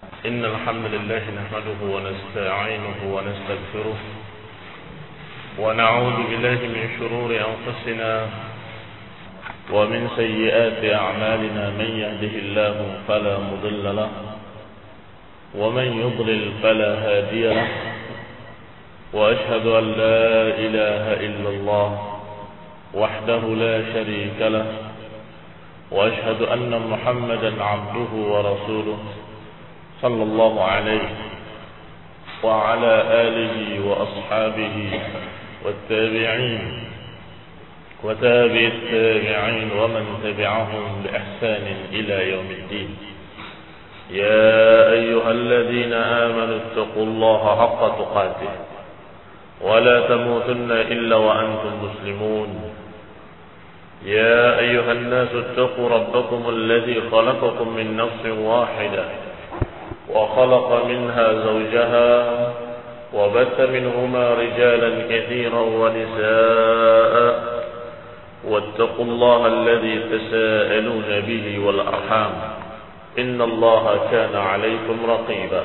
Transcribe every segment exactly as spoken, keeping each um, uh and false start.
إن الحمد لله نحمده ونستعينه ونستغفره ونعوذ بالله من شرور أنفسنا ومن سيئات أعمالنا. من يهده الله فلا مضل له ومن يضلل فلا هادي له، وأشهد أن لا إله إلا الله وحده لا شريك له، وأشهد أن محمدا عبده ورسوله صلى الله عليه وعلى آله وأصحابه والتابعين وتابع التابعين ومن تبعهم بإحسان إلى يوم الدين. يا أيها الذين آمنوا اتقوا الله حق تقاته ولا تموتن إلا وأنتم مسلمون. يا أيها الناس اتقوا ربكم الذي خلقكم من نفس واحدة وخلق منها زوجها وبث منهما رجالا كثيرا ونساء، واتقوا الله الذي تساءلون به والأرحام إن الله كان عليكم رقيبا.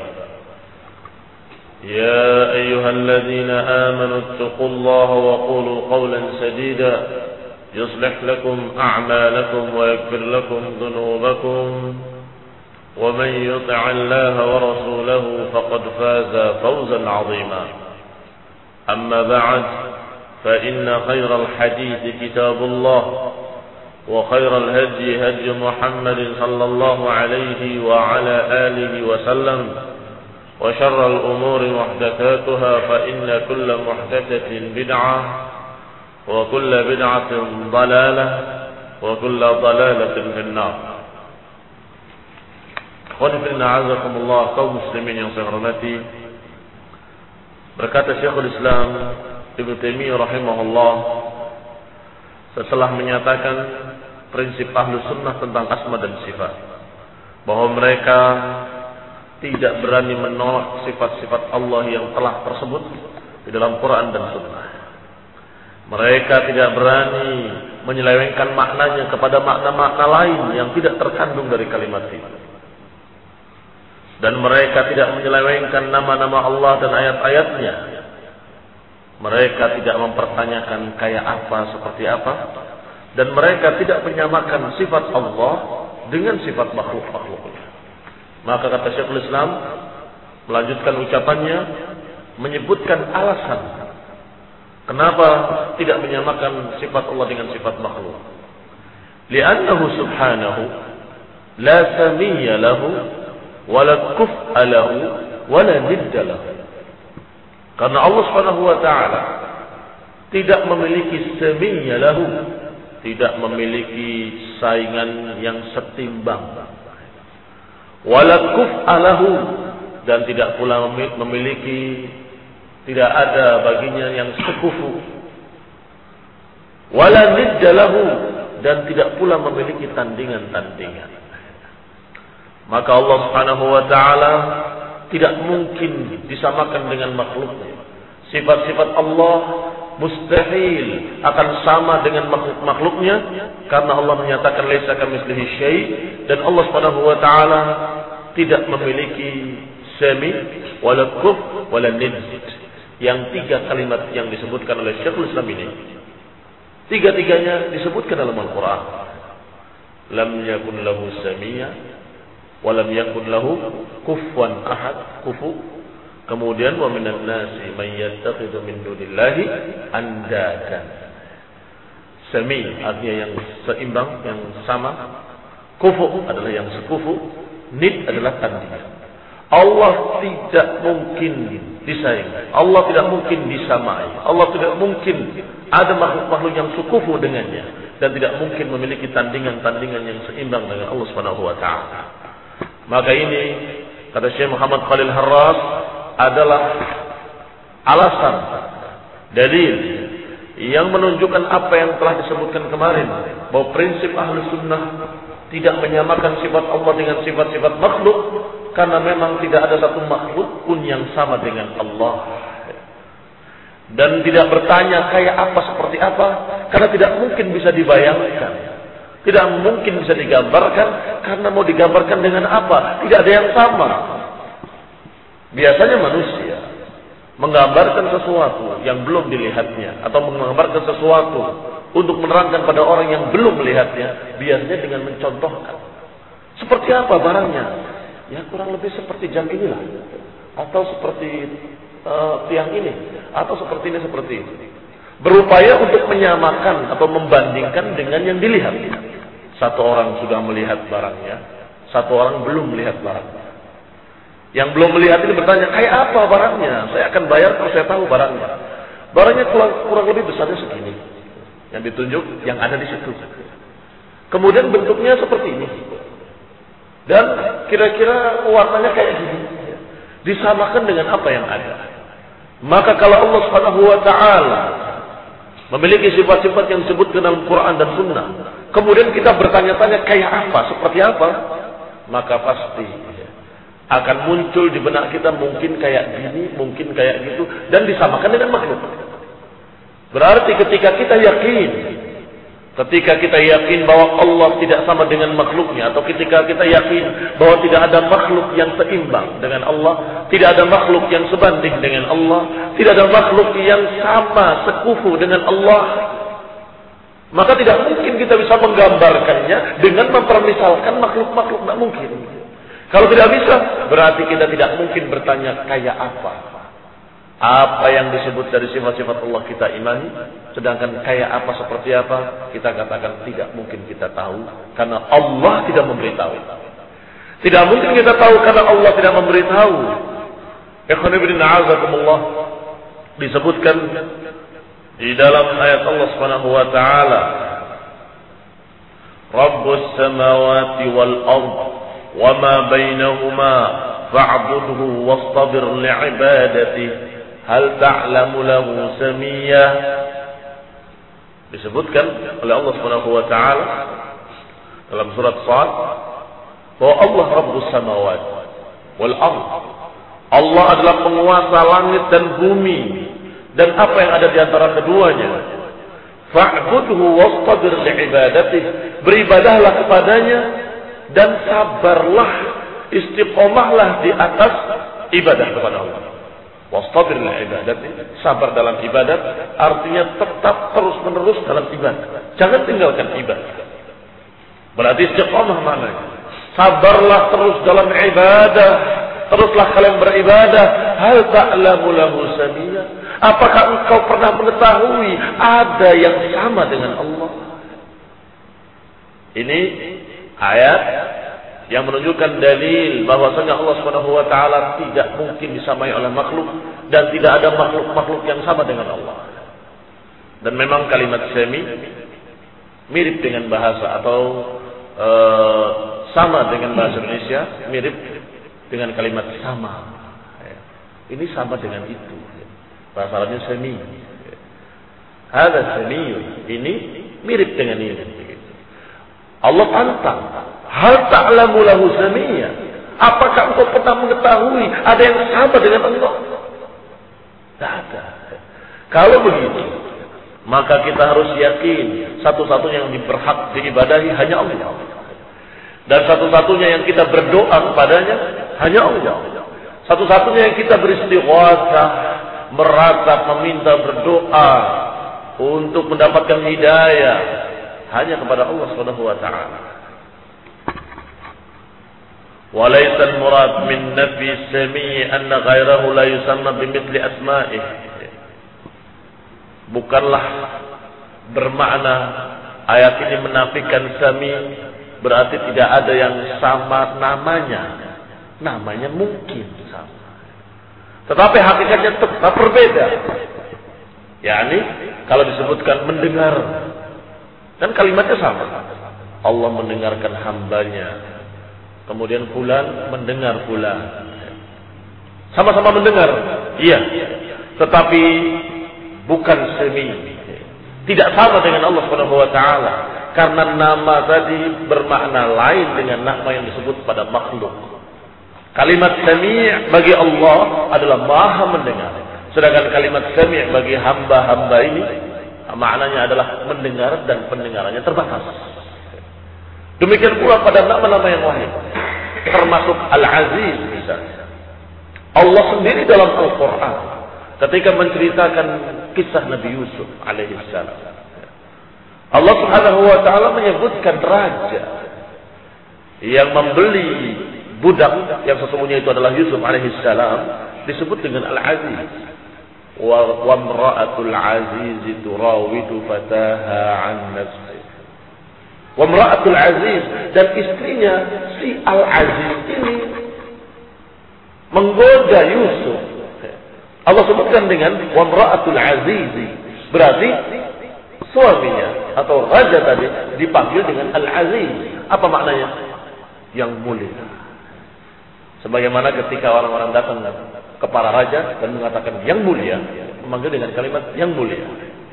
يا أيها الذين آمنوا اتقوا الله وقولوا قولا سديدا يصلح لكم أعمالكم ويغفر لكم ذنوبكم، ومن يطع الله ورسوله فقد فاز فوزا عظيما. أما بعد، فإن خير الحديث كتاب الله، وخير الهدي هدي محمد صلى الله عليه وعلى آله وسلم، وشر الأمور محدثاتها، فإن كل محدثة بدعة وكل بدعة ضلالة وكل ضلالة في النار. Azakumullah, kaum muslimin yang saya hormati, berkata Syekhul Islam Ibnu Taimiyah rahimahullah setelah menyatakan prinsip ahlu sunnah tentang asma dan sifat, bahwa mereka tidak berani menolak sifat-sifat Allah yang telah tersebut di dalam Quran dan Sunnah. Mereka tidak berani menyelewengkan maknanya kepada makna-makna lain yang tidak terkandung dari kalimat itu. Dan mereka tidak menyelewengkan nama-nama Allah dan ayat-ayatnya. Mereka tidak mempertanyakan kayak apa, seperti apa. Dan mereka tidak menyamakan sifat Allah dengan sifat makhluk-makhluknya. Maka kata Syekhul Islam, melanjutkan ucapannya, menyebutkan alasan kenapa tidak menyamakan sifat Allah dengan sifat makhluk. Li'annahu subhanahu la samiyya lahu wala kuf'a lahu wala nidda lahu. Karena Allah Subhanahu wa taala tidak memiliki samiyya lahu, tidak memiliki saingan yang setimbang. Wala kuf'a lahu, dan tidak pula memiliki, tidak ada baginya yang sekufu. Wala nidda lahu, dan tidak pula memiliki tandingan-tandingan. Maka Allah Subhanahu wa taala tidak mungkin disamakan dengan makhluknya. Sifat-sifat Allah mustahil akan sama dengan makhluk-makhluknya, karena Allah menyatakan laisa kamitslihi syai', dan Allah Subhanahu wa taala tidak memiliki sami wala kuf wala nid. Yang tiga kalimat yang disebutkan oleh Syekhul Islam ini, tiga-tiganya disebutkan dalam Al-Qur'an. Lam yakun lahu samiyya walam yakun lahu kufuwan ahad, kufu. Kemudian wa minan nasi may yattakhidhu min dunillahi andadan. Sami artinya yang seimbang, yang sama. Kufu adalah yang sekufu. Nid adalah tandingan. Allah tidak mungkin disaingi, Allah tidak mungkin disamai, Allah tidak mungkin ada makhluk-makhluk yang sekufu dengannya, dan tidak mungkin memiliki tandingan-tandingan yang seimbang dengan Allah Subhanahu wa taala. Maka ini, kata Syekh Muhammad Khalil Harras, adalah alasan, dalil yang menunjukkan apa yang telah disebutkan kemarin, bahwa prinsip ahlu sunnah tidak menyamakan sifat Allah dengan sifat-sifat makhluk, karena memang tidak ada satu makhluk pun yang sama dengan Allah. Dan tidak bertanya kayak apa, seperti apa, karena tidak mungkin bisa dibayangkan. Tidak mungkin bisa digambarkan, karena mau digambarkan dengan apa? Tidak ada yang sama. Biasanya manusia menggambarkan sesuatu yang belum dilihatnya atau menggambarkan sesuatu untuk menerangkan pada orang yang belum melihatnya, biasanya dengan mencontohkan. Seperti apa barangnya? Ya kurang lebih seperti jam inilah, atau seperti uh, tiang ini, atau seperti ini seperti ini. Berupaya untuk menyamakan atau membandingkan dengan yang dilihat. Satu orang sudah melihat barangnya, satu orang belum melihat barangnya. Yang belum melihat ini bertanya, kayak apa barangnya? Saya akan bayar kalau saya tahu barangnya. Barangnya kurang, kurang lebih besarnya segini. Yang ditunjuk, yang ada di situ. Kemudian bentuknya seperti ini. Dan kira-kira warnanya kayak gini. Disamakan dengan apa yang ada. Maka kalau Allah Subhanahu wa taala memiliki sifat-sifat yang disebut dalam Quran dan Sunnah, kemudian kita bertanya-tanya kayak apa, seperti apa, maka pasti akan muncul di benak kita mungkin kayak gini, mungkin kayak gitu, dan disamakan dengan makhluk. Berarti ketika kita yakin, ketika kita yakin bahwa Allah tidak sama dengan makhluknya, atau ketika kita yakin bahwa tidak ada makhluk yang seimbang dengan Allah, tidak ada makhluk yang sebanding dengan Allah, tidak ada makhluk yang sama sekufu dengan Allah, maka tidak mungkin kita bisa menggambarkannya dengan mempermisalkan makhluk-makhluk. Tidak mungkin. Kalau tidak bisa, berarti kita tidak mungkin bertanya kayak apa. Apa yang disebut dari sifat-sifat Allah kita imani, sedangkan kayak apa seperti apa kita katakan tidak mungkin kita tahu karena Allah tidak memberitahu. Tidak mungkin kita tahu karena Allah tidak memberitahu. Ikhwan fillah a'azakumullah, disebutkan di dalam ayat Allah Subhanahu wa taala, Rabbus samawati wal ardh wa ma bainahuma fa'budhu wastabir li'ibadatihi hal ta'lamu lahu samiyya. Disebutkan oleh Allah Subhanahu wa taala dalam surat Shad bahwa Allah Rabbus samawati wal ardh, Allah adalah penguasa langit dan bumi dan apa yang ada di antara keduanya. Fa'budhu wastabir li'ibadatihi, beribadahlah kepadanya dan sabarlah, istiqomahlah di atas ibadah kepada Allah. Wastabir li'ibadatihi, sabar dalam ibadat artinya tetap terus-menerus dalam ibadah. Jangan tinggalkan ibadah. Berarti istiqomah maknanya. Sabarlah terus dalam ibadah, teruslah kalian beribadah. Hal ta'lamu lahu samiyya, apakah engkau pernah mengetahui ada yang sama dengan Allah? Ini ayat yang menunjukkan dalil bahwasanya Allah Subhanahu wa taala tidak mungkin disamai oleh makhluk dan tidak ada makhluk-makhluk yang sama dengan Allah. Dan memang kalimat sami mirip dengan bahasa atau e, sama dengan bahasa Indonesia, mirip dengan kalimat sama. Ini sama dengan itu. Bahasa Arabnya sami. Ada sami, ini mirip dengan ini. Allah tantang, hal ta'lamu lahu samiyya, apakah engkau pernah mengetahui ada yang sama dengan Allah? Tidak ada. Kalau begitu, maka kita harus yakin satu-satunya yang berhak diibadahi hanya Allah, dan satu-satunya yang kita berdoa kepadanya hanya Allah. Satu-satunya yang kita beristighatsah, meratap, meminta, berdoa untuk mendapatkan hidayah hanya kepada Allah Subhanahu wa taala. Wa laysa al-murad min nafi as-sami' anna ghayrahu la yusamma bimithli asma'ihi. Bukanlah bermakna ayat ini menafikan sami berarti tidak ada yang sama namanya. Namanya mungkin sama, tetapi hakikatnya tetap berbeda. yakni kalau disebutkan mendengar, kan kalimatnya sama. Allah mendengarkan hambanya. Kemudian fulan mendengar fulan. Sama-sama mendengar. Iya. Tetapi bukan semi. Tidak sama dengan Allah Subhanahu wa taala. Karena nama tadi bermakna lain dengan nama yang disebut pada makhluk. Kalimat sami' bagi Allah adalah maha mendengar. Sedangkan kalimat sami' bagi hamba-hamba ini maknanya adalah mendengar dan pendengarannya terbatas. Demikian pula pada nama-nama yang lain, termasuk Al-Aziz misalnya. Allah sendiri dalam Al-Quran ketika menceritakan kisah Nabi Yusuf alaihissalam, Allah Subhanahu wa taala menyebutkan raja yang membeli budak yang sesungguhnya itu adalah Yusuf alaihissalam disebut dengan Al-Aziz. Wa imra'atul aziz turawidu fataha an nafsi. Wa imra'atul aziz, dan istrinya si Al-Aziz ini menggoda Yusuf. Allah sebutkan dengan wa imra'atul aziz, berarti suaminya atau raja tadi dipanggil dengan Al-Aziz. Apa maknanya? Yang mulia. Sebagaimana ketika orang-orang datang ke para raja dan mengatakan yang mulia, memanggil dengan kalimat yang mulia.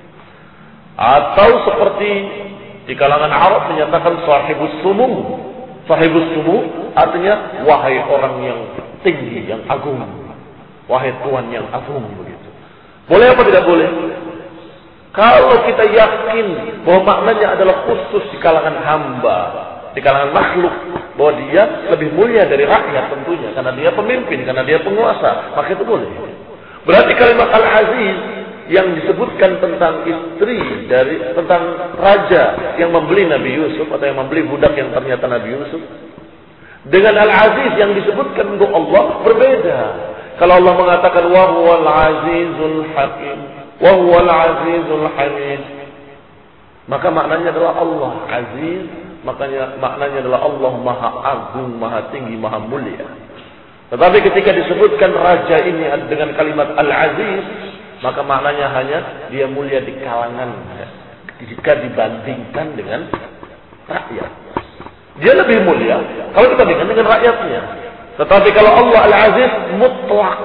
Atau seperti di kalangan Arab menyatakan sahibus sumu. Sahibus sumu artinya wahai orang yang tinggi, yang agung. Wahai tuan yang agung, begitu. Boleh apa tidak boleh? Kalau kita yakin bahwa maknanya adalah khusus di kalangan hamba, di kalangan makhluk, bahwa dia lebih mulia dari rakyat tentunya, karena dia pemimpin, karena dia penguasa, maka itu boleh. Berarti kalimat Al-Aziz yang disebutkan tentang istri dari tentang raja yang membeli Nabi Yusuf atau yang membeli budak yang ternyata Nabi Yusuf, dengan Al-Aziz yang disebutkan untuk Allah berbeda. Kalau Allah mengatakan wa huwal azizul hakim, wa huwal azizul hamid, maka maknanya adalah Allah Aziz. Makanya maknanya adalah Allah Maha Agung, Maha Tinggi, Maha Mulia. Tetapi ketika disebutkan raja ini dengan kalimat Al-Aziz, maka maknanya hanya dia mulia di kalangan jika dibandingkan dengan rakyat. Dia lebih mulia kalau dibandingkan dengan rakyatnya. Tetapi kalau Allah Al-Aziz mutlak,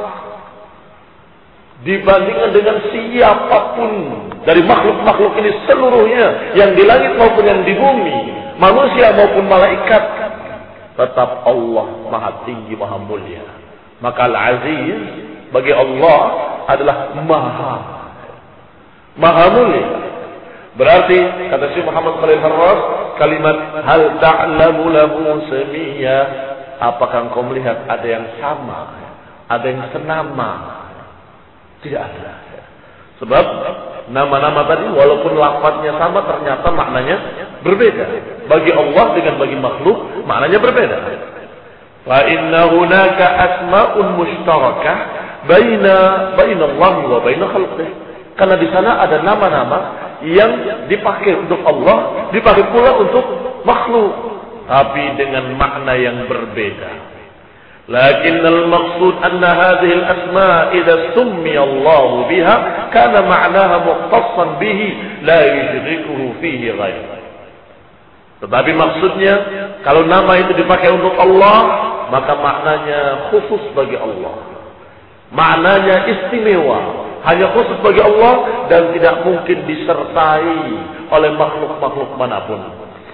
dibandingkan dengan siapapun dari makhluk-makhluk ini seluruhnya, yang di langit maupun yang di bumi, manusia maupun malaikat, tetap Allah Maha Tinggi, Maha Mulia. Maka Al-Aziz bagi Allah adalah Maha Maha Mulia. Berarti kata Syekh Muhammad Khalil Harras, kalimat hal ta'lamu lahu samiyya, apakah engkau melihat ada yang sama, ada yang senama? Tidak ada. Sebab nama-nama tadi walaupun lafadznya sama, ternyata maknanya berbeda. Bagi Allah dengan bagi makhluk maknanya berbeda. Fa inna hunaka asma'un mushtarakah baina baina Allah wa baina khalqihi. Karena di sana ada nama-nama yang dipakai untuk Allah, dipakai pula untuk makhluk, tapi dengan makna yang berbeda. لكن المقصود أن هذه الأسماء إذا سمي الله بها كان معناها مختصا به لا يشركه فيه غيره. Tetapi maksudnya kalau nama itu dipakai untuk Allah, maka maknanya khusus bagi Allah. Maknanya istimewa, hanya khusus bagi Allah dan tidak mungkin disertai oleh makhluk-makhluk manapun.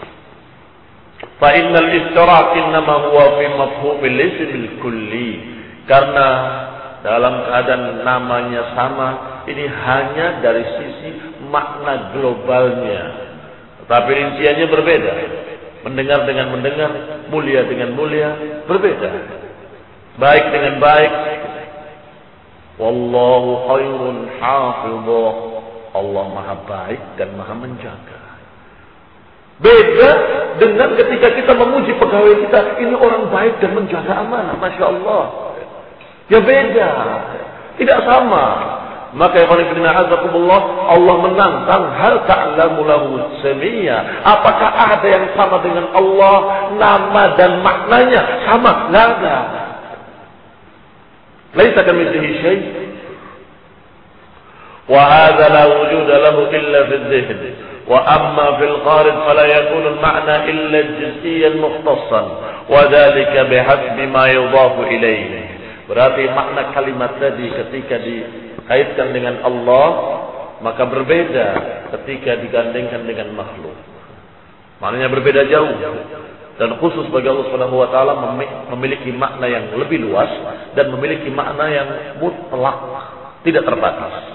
Fa innal ishtirak innama huwa fi mafhumil ismil kulli. Karena dalam keadaan namanya sama, ini hanya dari sisi makna globalnya. Tapi rinciannya berbeda. Mendengar dengan mendengar, mulia dengan mulia, berbeda. Baik dengan baik. Wallahu khairun hafidhah. Allah Maha baik dan Maha menjaga. Beda dengan ketika kita memuji pegawai kita, ini orang baik dan menjaga amanah, masya Allah. Ya beda, tidak sama. Maka ya Allah, Allah menantang hal ta'lamu lahu samiyya. Apakah ada yang sama dengan Allah, nama dan maknanya sama? Enggak ada. Laisa kamitslihi syai'. Wa hadza la wujuda lahu illa fi dzihn. وأما في الخارج فلا يكون المعنى إلا جزئيا مختصا وذلك بحسب ما يضاف إليه. Berarti makna kalimat tadi ketika dikaitkan dengan Allah maka berbeda ketika digandengkan dengan makhluk. Maknanya berbeda jauh dan khusus bagi Allah Subhanahu wa taala memiliki makna yang lebih luas dan memiliki makna yang mutlak, tidak terbatas.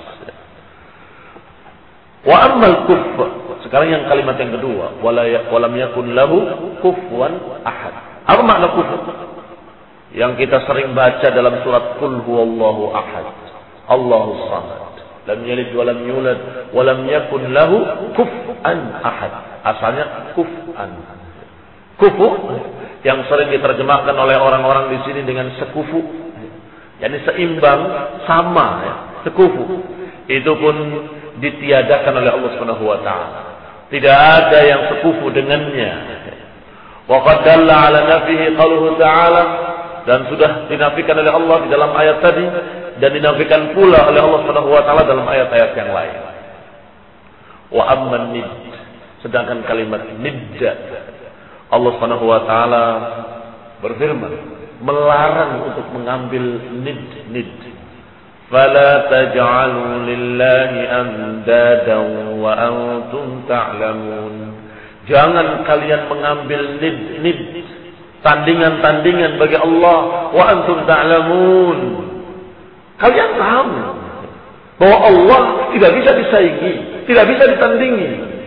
Wa ammal kuff, sekarang yang kalimat yang kedua, wala walam yakun lahu kufuwan ahad. Apa makna kufur? yang kita sering baca dalam surat Qul huwallahu ahad, Allahus samad, lam yalid wa lam yulad wa lam yakun lahu kufuwan ahad. Asalnya kuf'an. Kufu yang sering diterjemahkan oleh orang-orang di sini dengan sekufu, yakni seimbang, sama, ya, sekufu. Itu pun ditiadakan oleh Allah Subhanahu wa taala. Tidak ada yang sekufu dengannya. Wa qad dalla ala nafihi qauluhu ta'ala, dan sudah dinafikan oleh Allah di dalam ayat tadi dan dinafikan pula oleh Allah Subhanahu wa taala dalam ayat-ayat yang lain. Wa amman nid, sedangkan kalimat nidda, Allah Subhanahu wa taala berfirman melarang untuk mengambil nid-nid. Fala taj'alu lillahi andadan wa antum ta'lamun. Jangan kalian mengambil nid-nid, tandingan-tandingan bagi Allah, wa antum ta'lamun. Kalian tahu bahwa Allah tidak bisa disaingi, tidak bisa ditandingi,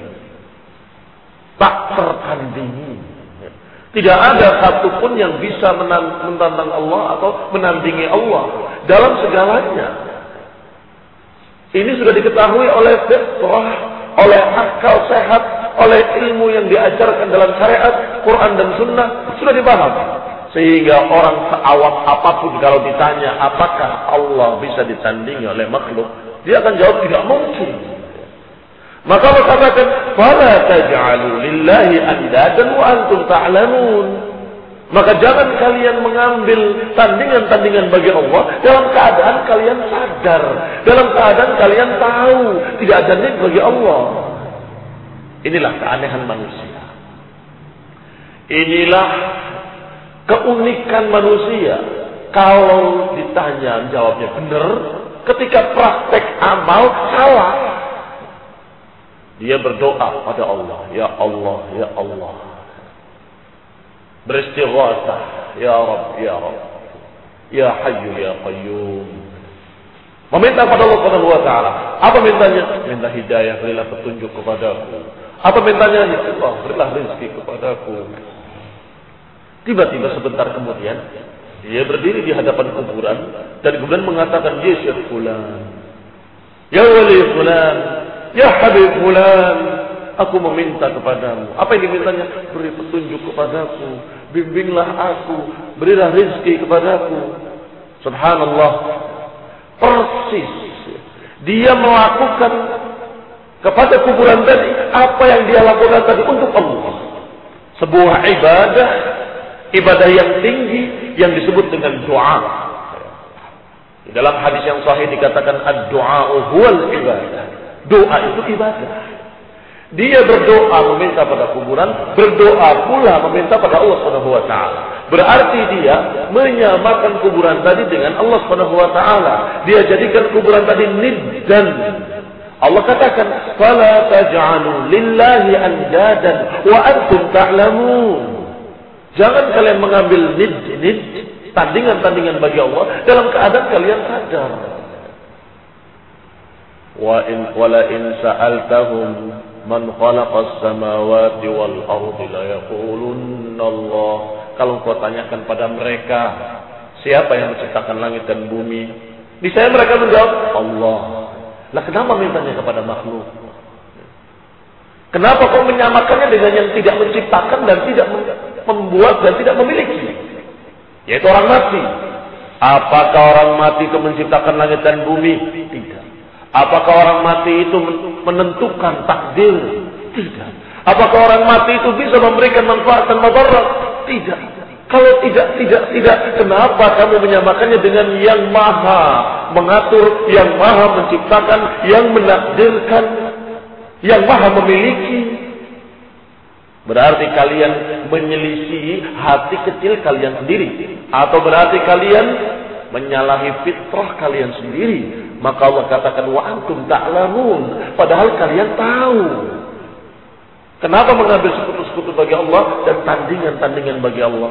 tak tertandingi. Tidak ada satupun yang bisa menantang Allah atau menandingi Allah dalam segalanya. Ini sudah diketahui oleh fitrah, oleh akal sehat, oleh ilmu yang diajarkan dalam syariat, Quran dan Sunnah, sudah dipahami. Sehingga orang seawam apapun kalau ditanya apakah Allah bisa ditandingi oleh makhluk, dia akan jawab tidak mungkin. Maka Allah katakan, "Fala taj'alu lillahi andadan wa antum ta'lamun." Maka jangan kalian mengambil tandingan-tandingan bagi Allah dalam keadaan kalian sadar, dalam keadaan kalian tahu tidak ada nid bagi Allah. Inilah keanehan manusia. Inilah keunikan manusia. Kalau ditanya jawabnya benar, ketika praktek amal salah. Dia berdoa pada Allah, ya Allah, ya Allah. Beristighatsah, ya Rabb, ya Rabb. Ya Hayyu, ya Qayyum. Meminta pada Allah Subhanahu wa taala. Apa mintanya? Minta hidayah, berilah petunjuk kepadaku. Apa mintanya? Ya Allah, berilah rezeki kepadaku. Tiba-tiba sebentar kemudian dia berdiri di hadapan kuburan dan kemudian mengatakan, "Ya Syekh fulan, ya wali fulan, ya Habib fulan, aku meminta kepadamu." Apa yang dimintanya? Beri petunjuk kepadaku, bimbinglah aku, berilah rezeki kepadaku. Subhanallah. Persis dia melakukan kepada kuburan tadi apa yang dia lakukan tadi untuk Allah. Sebuah ibadah, ibadah yang tinggi yang disebut dengan doa. Di dalam hadis yang sahih dikatakan ad-du'a huwal ibadah. Doa itu ibadah. Dia berdoa meminta pada kuburan, berdoa pula meminta pada Allah Subhanahu wa taala. Berarti dia menyamakan kuburan tadi dengan Allah Subhanahu wa taala. Dia jadikan kuburan tadi niddan. Allah katakan, "Fala taj'alu lillahi andadan wa antum ta'lamun." Jangan kalian mengambil nid-nid, tandingan-tandingan bagi Allah dalam keadaan kalian sadar. Wa in wala in sa'altahum man khalaqas samawati wal ardi la yaqulunna Allah. Kalau kau tanyakan pada mereka, siapa yang menciptakan langit dan bumi? Niscaya mereka menjawab, Allah. Lah kenapa mintanya kepada makhluk? Kenapa kau menyamakannya dengan yang tidak menciptakan dan tidak membuat dan tidak memiliki? Yaitu orang mati. Apakah orang mati itu menciptakan langit dan bumi? Tidak. Apakah orang mati itu menentukan takdir? Tidak. Apakah orang mati itu bisa memberikan manfaat dan madarat? Tidak. Kalau tidak, tidak, tidak, kenapa kamu menyamakannya dengan yang maha mengatur, yang maha menciptakan, yang menakdirkan, yang maha memiliki? Berarti kalian menyelisihi hati kecil kalian sendiri. Atau berarti kalian menyalahi fitrah kalian sendiri. Maka Allah katakan, wa antum ta'lamun. Padahal kalian tahu. Kenapa mengambil sekutu-sekutu bagi Allah dan tandingan-tandingan bagi Allah?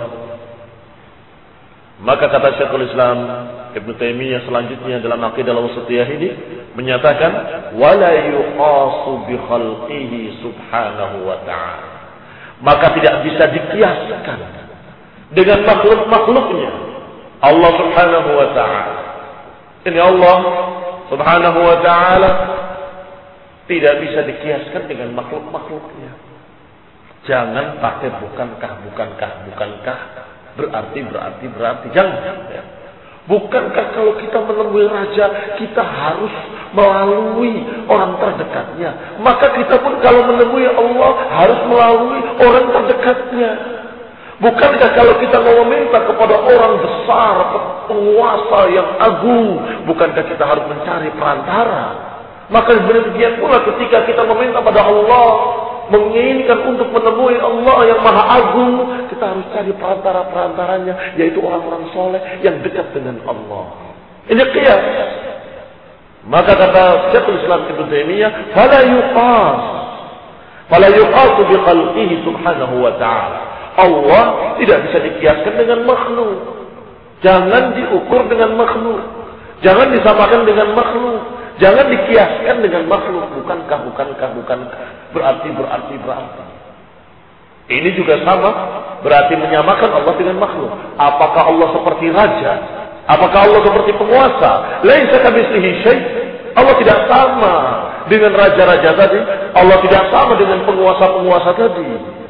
Maka kata Syekhul Islam Ibnu Taimiyah selanjutnya dalam Aqidah Al-Wasithiyah ini menyatakan, wala yuqasu bi khalqihi subhanahu wa ta'ala. Maka tidak bisa dikiaskan dengan makhluk-makhluknya. Allah Subhanahu wa ta'ala. Ini Allah Subhanahu wa ta'ala tidak bisa dikiaskan dengan makhluk-makhluknya. Jangan pakai bukankah, bukankah, bukankah. Berarti, berarti, berarti. Jangan. Bukankah kalau kita menemui raja, kita harus melalui orang terdekatnya. Maka kita pun kalau menemui Allah, harus melalui orang terdekatnya. Bukankah kalau kita mau meminta kepada orang besar, penguasa yang agung, bukankah kita harus mencari perantara? Maka demikian pula ketika kita meminta pada Allah, menginginkan untuk menemui Allah yang maha agung, kita harus cari perantara-perantaranya, yaitu orang-orang soleh yang dekat dengan Allah. Ini qiyas. Maka kata Syekhul Islam Ibnu Taimiyah, fala yuqas, fala yuqas bi khalqihi subhanahu wa ta'ala. Allah tidak bisa dikiaskan dengan makhluk. Jangan diukur dengan makhluk. Jangan disamakan dengan makhluk. Jangan dikiaskan dengan makhluk. Bukankah, bukankah, bukankah. Berarti, berarti, berarti. Ini juga sama. Berarti menyamakan Allah dengan makhluk. Apakah Allah seperti raja? Apakah Allah seperti penguasa? Laisa kamitslihi syai'. Allah tidak sama dengan raja-raja tadi. Allah tidak sama dengan penguasa-penguasa tadi.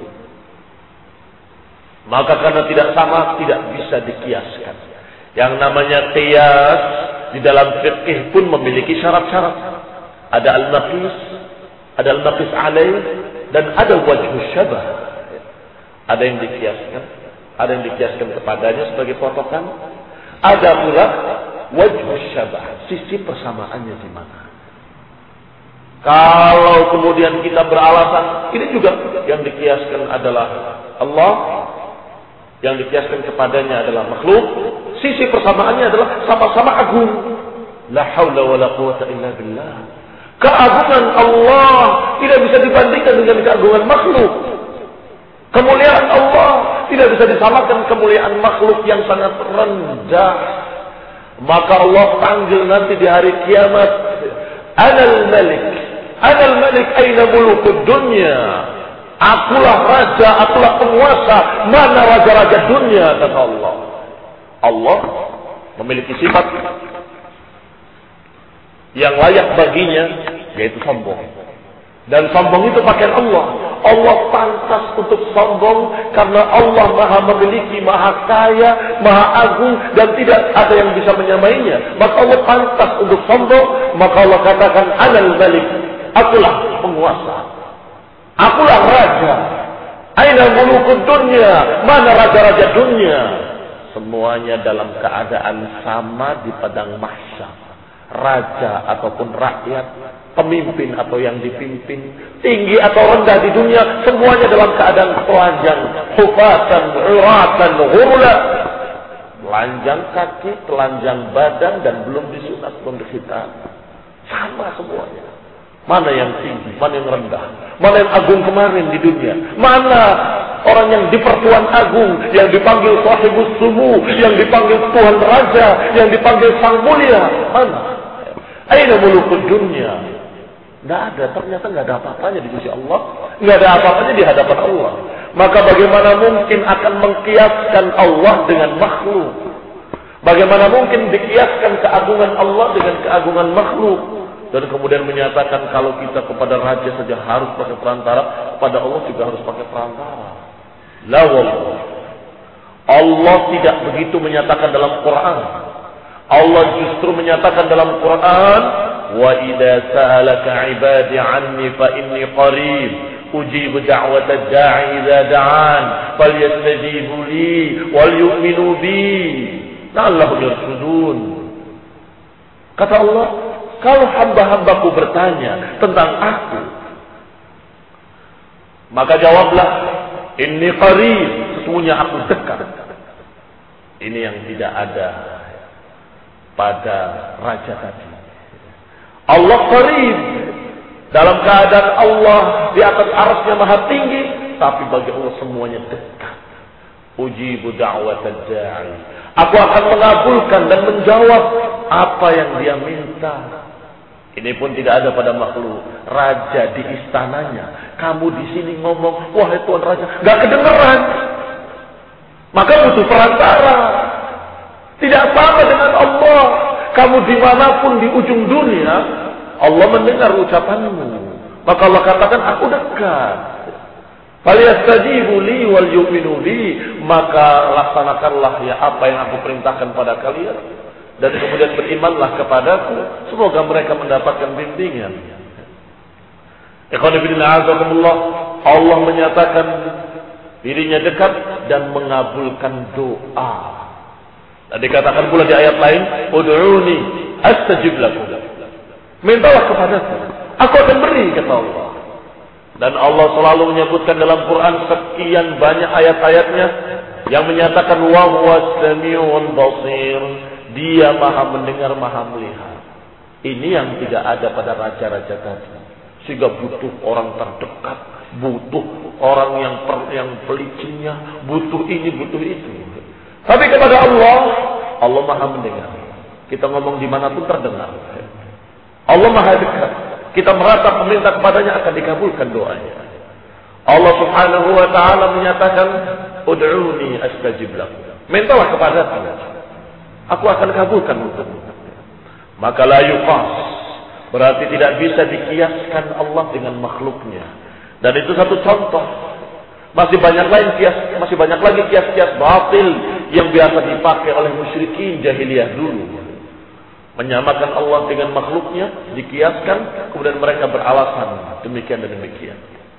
Maka karena tidak sama, tidak bisa dikiaskan. Yang namanya qiyas di dalam fiqh pun memiliki syarat-syarat. Ada al-naqis, ada al-naqis alaih, dan ada wajhu syabah. Ada yang dikiaskan, ada yang dikiaskan kepadanya sebagai potokan. Ada pula wajhu syabah, sisi persamaannya di mana. Kalau kemudian kita beralasan, ini juga yang dikiaskan adalah Allah, yang dikiaskan kepadanya adalah makhluk, sisi persamaannya adalah sama-sama agung. La haula wala quwata illa billah. Keagungan Allah tidak bisa dibandingkan dengan keagungan makhluk. Kemuliaan Allah tidak bisa disamakan kemuliaan makhluk yang sangat rendah. Maka Allah panggil nanti di hari kiamat, Anal Malik, Anal Malik aina mulukud dunya. Akulah raja, akulah penguasa. Mana raja-raja dunia, kata Allah. Allah memiliki sifat yang layak baginya, yaitu sombong. Dan sombong itu pakaian Allah. Allah pantas untuk sombong karena Allah maha memiliki, maha kaya, maha agung, dan tidak ada yang bisa menyamainya. Maka Allah pantas untuk sombong. Maka Allah katakan, Anal Malik, akulah penguasa, akulah raja. Aina mulukud dunya, mana raja-raja dunia. Semuanya dalam keadaan sama di padang mahsyar. Raja ataupun rakyat, pemimpin atau yang dipimpin, tinggi atau rendah di dunia, semuanya dalam keadaan telanjang, hufatan, uratan, ghurla. Telanjang kaki, telanjang badan, dan belum disunat, belum dikhitan. Sama semuanya. Mana yang tinggi, mana yang rendah, mana yang agung kemarin di dunia, mana orang yang di pertuan agung, yang dipanggil sahibus sumu, yang dipanggil Tuhan Raja, yang dipanggil Sang Mulia, mana? Aina mulukud dunia. Tidak ada, ternyata tidak ada apa-apanya di sisi Allah, tidak ada apa-apanya di hadapan Allah. Maka bagaimana mungkin akan mengkiaskan Allah dengan makhluk? Bagaimana mungkin dikiaskan keagungan Allah dengan keagungan makhluk? Dan kemudian menyatakan kalau kita kepada raja saja harus pakai perantara, kepada Allah juga harus pakai perantara. La wallah. Allah tidak begitu menyatakan dalam Quran. Allah justru menyatakan dalam Quran, wa idza sa'alaka 'ibadi 'anni fa inni qarib ujibu da'watad da'i idza da'an falyastajibu li wal yu'minu bi la'allahum yarshudun. Kata Allah, kalau hamba-hambaku bertanya tentang aku, maka jawablah, inni qarib, sesungguhnya aku dekat. Ini yang tidak ada pada raja tadi. Allah qarib, dalam keadaan Allah di atas arsy-Nya maha tinggi, tapi bagi Allah semuanya dekat. Ujibu da'watad da'i, aku akan mengabulkan dan menjawab apa yang dia minta. Ini pun tidak ada pada makhluk. Raja di istananya, kamu di sini ngomong, wahai Tuan Raja, gak kedengeran. Maka butuh perantara. Tidak sama dengan Allah. Kamu dimanapun di ujung dunia, Allah mendengar ucapanmu. Maka Allah katakan, aku dekat. Falyastajibu li wal yu'minu bi, maka laksanakanlah ya apa yang aku perintahkan pada kalian dan kemudian berimanlah kepadaku, semoga mereka mendapatkan bimbingan. Ikhwan fillah azakumullah, Allah menyatakan dirinya dekat dan mengabulkan doa. Dan dikatakan pula di ayat lain, ud'uni astajib lakum. Mintalah kepadaku, aku akan beri, kata Allah. Dan Allah selalu menyebutkan dalam Quran sekian banyak ayat-ayatnya yang menyatakan wa huwas samiul basir. Dia maha mendengar, maha melihat. Ini yang tidak ada pada raja-raja tadi. Sehingga butuh orang terdekat, butuh orang yang per, yang pelicinnya, butuh ini, butuh itu. Tapi kepada Allah, Allah maha mendengar. Kita ngomong dimanapun terdengar. Allah maha dekat. Kita merasa meminta kepadanya akan dikabulkan doanya. Allah Subhanahu wa taala menyatakan, ud'uni astajib lakum. Mintalah kepadaku, aku akan kabulkan untukmu. Maka la yuqas, berarti tidak bisa dikiaskan Allah dengan makhluknya. Dan itu satu contoh. Masih banyak lain kias, masih banyak lagi kias-kias batil yang biasa dipakai oleh musyrikin jahiliyah dulu. Menyamakan Allah dengan makhluknya, dikiaskan, kemudian mereka beralasan demikian dan demikian.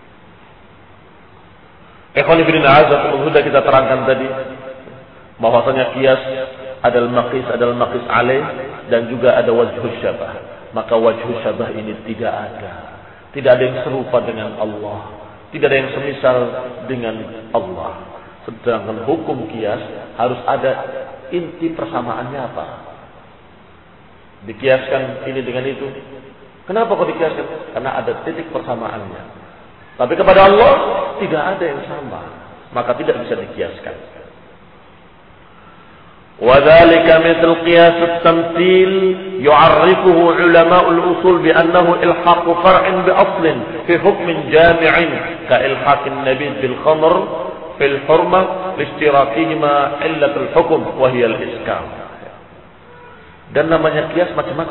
Ikhwan fillah azakumullah, sudah kita terangkan tadi bahwasanya kias adalah maqis adalah maqis alaih dan juga ada wajhus syabah. Maka wajhus syabah ini tidak ada. Tidak ada yang serupa dengan Allah. Tidak ada yang semisal dengan Allah. Sedangkan hukum kias harus ada inti persamaannya apa? Dikiaskan ini dengan itu. Kenapa kok dikiaskan? Karena ada titik persamaannya. Tapi kepada Allah tidak ada yang sama, maka tidak bisa dikiaskan. وذلك مثل قياس التمثيل يعرفه علماء الأصول بأنه إلحاق فرع بأصل في حكم جامع كإلحاق النبيذ بالخمر في الحرمة لاشتراكهما علة الحكم وهي الإسكار. Dan namanya kias macam-macam.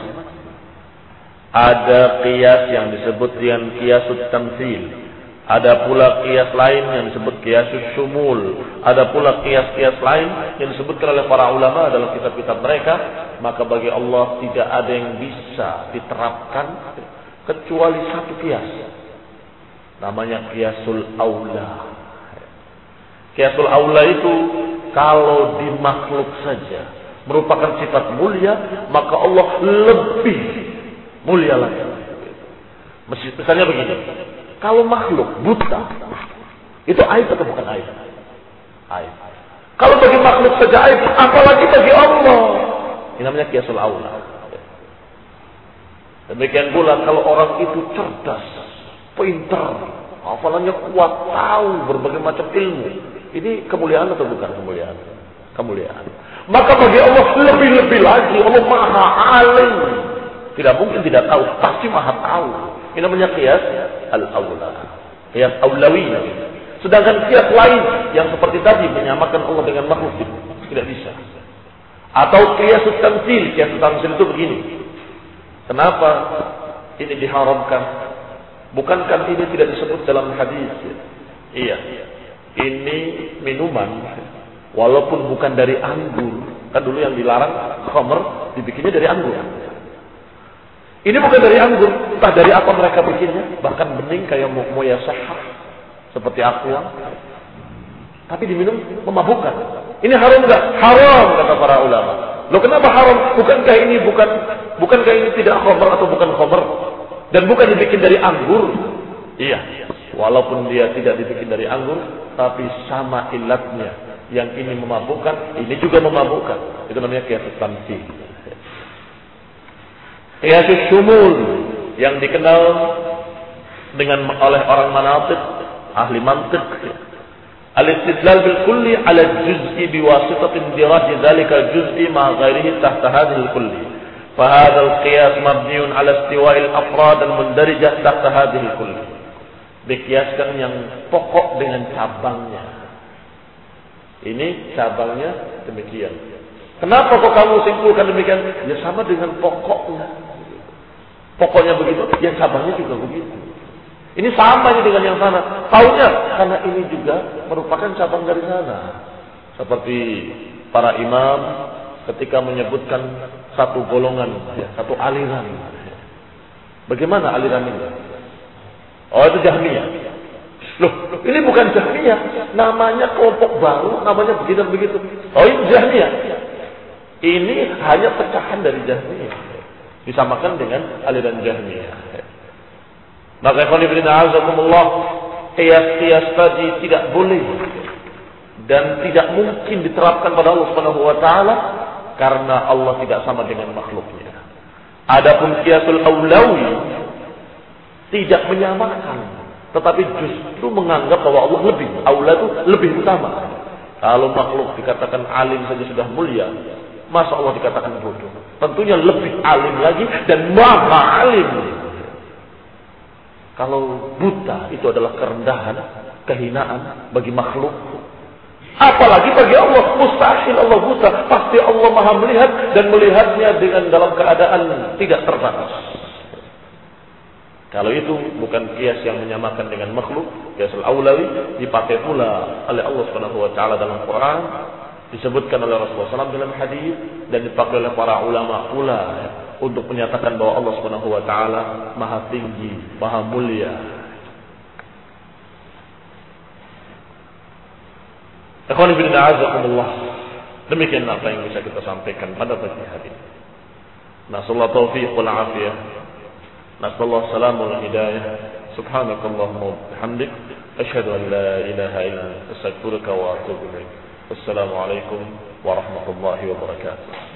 Ada kias yang disebut dengan kiasut tamtsil. Ada pula kias lain yang disebut kiasus syumul. Ada pula kias-kias lain yang disebutkan oleh para ulama dalam kitab-kitab mereka. Maka bagi Allah tidak ada yang bisa diterapkan kecuali satu kias. Namanya kiasul aula. Kiasul aula itu kalau di makhluk saja merupakan sifat mulia, maka Allah lebih mulia lagi. Misalnya begini, kalau makhluk buta, itu aib atau bukan aib? Aib. Kalau bagi makhluk saja aib, apalagi bagi Allah. Ini namanya kiasul aula. Demikian pula kalau orang itu cerdas, pintar, hafalannya kuat, tahu berbagai macam ilmu. Ini kemuliaan atau bukan kemuliaan? Kemuliaan. Maka bagi Allah lebih-lebih lagi. Allah maha alim. Tidak mungkin tidak tahu. Pasti maha tahu. Ini namanya qiyas al-awla. Qiyas awlawi. Sedangkan qiyas lain yang seperti tadi menyamakan Allah dengan makhluk tidak bisa. Atau qiyas tamtsil. Qiyas tamtsil itu begini. Kenapa ini diharamkan? Bukankah ini tidak disebut dalam hadis? Iya. Ini minuman walaupun bukan dari anggur. Kan dulu yang dilarang khamr dibikinnya dari anggur. Ini bukan dari anggur, entah dari apa mereka bikinnya, bahkan bening kayak moyasah seperti aqua. Tapi diminum memabukkan. Ini haram enggak? Haram kata para ulama. Loh kenapa haram? Bukankah ini bukan bukankah ini tidak khamr atau bukan khamr? Dan bukan dibikin dari anggur? Iya. Walaupun dia tidak dibikin dari anggur, tapi sama ilatnya. Yang ini memabukkan, ini juga memabukkan. Itu namanya qiyas tamtsil. Qiyas syumul yang dikenal dengan oleh orang manatiq, ahli mantiq. Al-istidlal bil kulli 'ala al-juz'i biwasitatin diraj dzalika al-juz'i ma ghairihi tahta hadhihi al-kulli. Fa hadha al-qiyas mabniun 'ala istiwa'i al-afrad al-mundarijah tahta hadhihi al-kulli. Dikiaskan yang pokok dengan cabangnya. Ini cabangnya demikian. Kenapa kok kamu simpulkan demikian? Ya sama dengan pokoknya. Pokoknya begitu, yang cabangnya juga begitu. Ini sama dengan yang sana. Taunya karena ini juga merupakan cabang dari sana. Seperti para imam ketika menyebutkan satu golongan, ya, satu aliran. Bagaimana aliran ini? Oh, itu Jahmiyah. Loh, ini bukan Jahmiyah. Namanya kelompok baru, namanya begitu begitu. Oh, ini Jahmiyah. Ini hanya pecahan dari Jahmiyah. Disamakan dengan aliran Jahmiyah. Maka ikhwan fillah azakumullah, qiyas-qiyas tadi tidak boleh dan tidak mungkin diterapkan pada Allah Subhanahu wa taala karena Allah tidak sama dengan makhluknya. Adapun qiyasul aulawi tidak menyamakan, tetapi justru menganggap bahwa Allah lebih, aula itu lebih utama. Kalau makhluk dikatakan alim saja sudah mulia, masa Allah dikatakan bodoh? Tentunya lebih alim lagi dan maha alim. Kalau buta itu adalah kerendahan, kehinaan bagi makhluk. Apalagi bagi Allah, mustahil Allah buta. Pasti Allah maha melihat dan melihatnya dengan dalam keadaan tidak terbatas. Kalau itu bukan kias yang menyamakan dengan makhluk, kias al-aulawi dipakai pula oleh Allah Subhanahu wa taala dalam Quran, disebutkan oleh Rasulullah sallallahu alaihi wasallam dalam hadis dan dipakai oleh para ulama pula untuk menyatakan bahwa Allah Subhanahu wa taala maha tinggi, maha mulia. Ikhwan fillah azakumullah. Demikian apa yang bisa kita sampaikan pada pagi hari ini. Nasallahu taufiq wal afiyah. Nasallahu salamul hidayah. Subhanakallahumma wa bihamdik asyhadu an la ilaha illa anta astaghfiruka wa atubu ilaik. Wassalamu alaikum warahmatullahi wabarakatuh.